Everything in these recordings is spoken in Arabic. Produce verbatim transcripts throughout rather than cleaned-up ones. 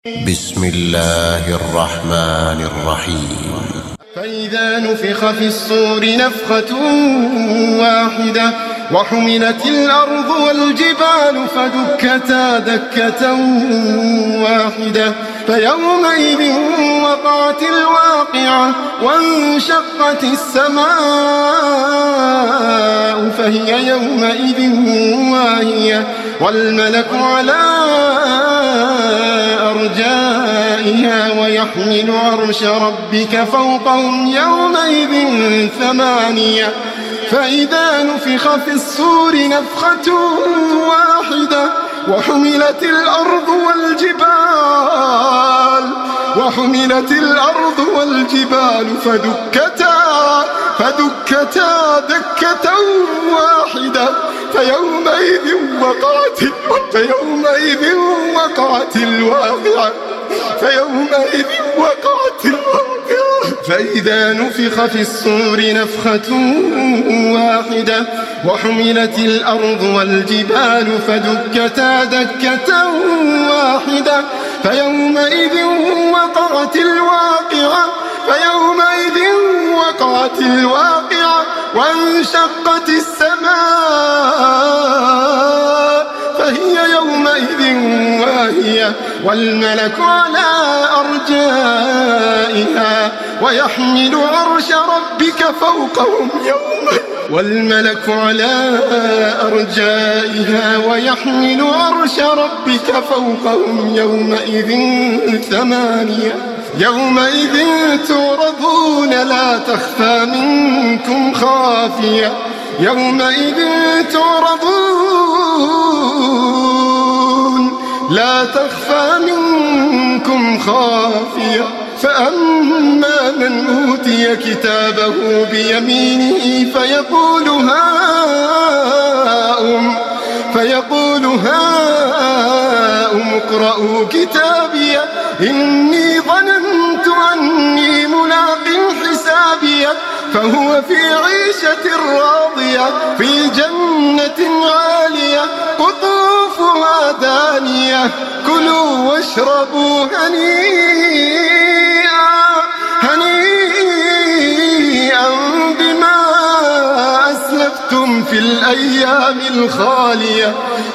بسم الله الرحمن الرحيم. فإذا نفخ في الصور نفخة واحدة وحملت الأرض والجبال فدكتا دكة واحدة فيومئذ وقعت الواقعة وانشقت السماء فهي يومئذ واهية والملك على أرجائها ويحمل عرش ربك فوقهم يومئذ ثمانية فإذا نفخ في الصور نفخة واحدة وحملت الأرض والجبال وحملت الأرض والجبال فدكتا فدكتا دكة واحدة فيومئذ وقعت فيومئذ وقعت الواقعة فيومئذ وقعت الواقعة فإذا نفخ في الصور نفخة واحدة وحملت الأرض والجبال فدكتا دكة واحدة فيومئذ وقعت الواقعة فيومئذ وقعت الواقعة وانشقت السماء فهي يومئذ واهية والملك على أرجائها ويحمل عرش ربك فوقهم يومئذ والملك على أرجائها ويحمل عرش ربك فوقهم يومئذ ثمانية يومئذ تعرضون لا تخفى منكم خافية يومئذ تعرضون لا تخفى منكم خافية فأما من أوتي كتابه بيمينه فيقول هاؤم فيقول هاؤم اقرءوا كتابي إني ظننت أني ملاق حسابي فهو في عيشة راضية في جنة عالية قطوفها دانية كلوا واشربوا هنيئا هنيئا بما أسلفتم في الأيام الخالية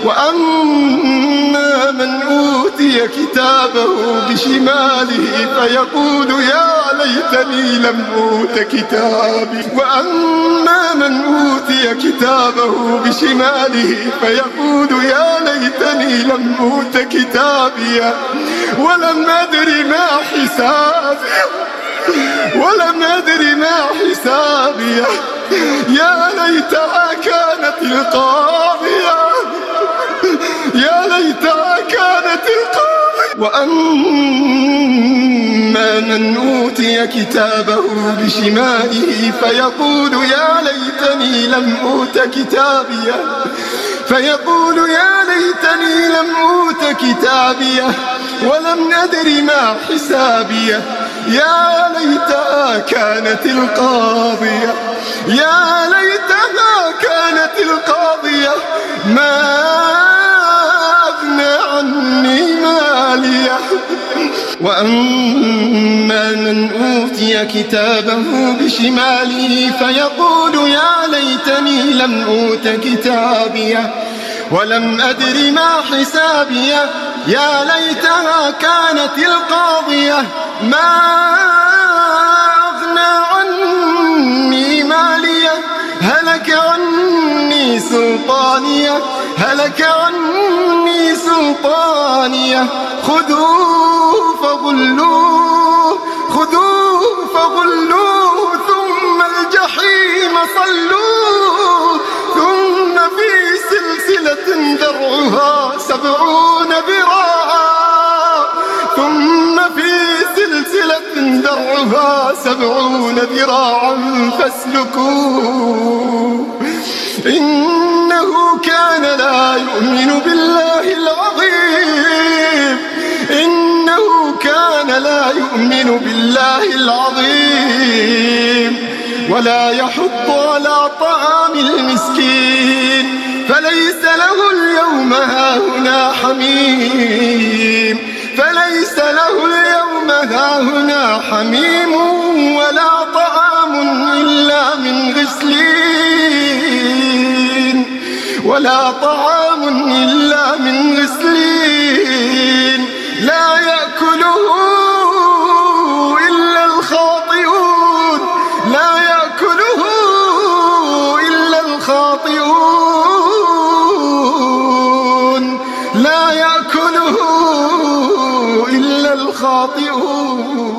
وأما من أوتي كتابه بشماله فيقول يا ليتني لم أوت كتابي وأما من أوتي كتابه بشماله فيقول يا ليتني لم أوت كتابي ولم أدر ما حسابي ولم أدر ما حسابي يا ليتها كانت القاضية يا ليتها كانت القاضية وأما من أوتي كتابه بشماله فيقول يا ليتني لم أوت كتابي فيقول يا ليتني لم أوت كتابي ولم أدر ما حسابي يا ليتها كانت القاضية يا ليتها كانت القاضية ما أغنى عني مالية وأما من أوتي كتابه بشماله فيقول يا ليتني لم أوت كتابي ولم أدر ما حسابي يا ليتها كانت القاضية ما أغنى عني مالية هلك عني سلطانية هلك عني سلطانية خذوه فغلوه خذوه فغلوه ثم الجحيم صلوه ثم في سلسلة ذرعها سبعون ذراعا ثم في سلسلة ذرعها سبعون ذراعا فاسلكوه إنه كان لا يؤمن بالله العظيم إنه كان لا يؤمن بالله العظيم ولا يحض على طعام المسكين فليس له اليوم هاهنا حميم فليس له اليوم هاهنا حميم ولا طعام إلا من غسلين ولا طعام إلا من غسلين لا يأكله إلا الخاطئون لا يأكله إلا الخاطئون لا يأكله إلا الخاطئون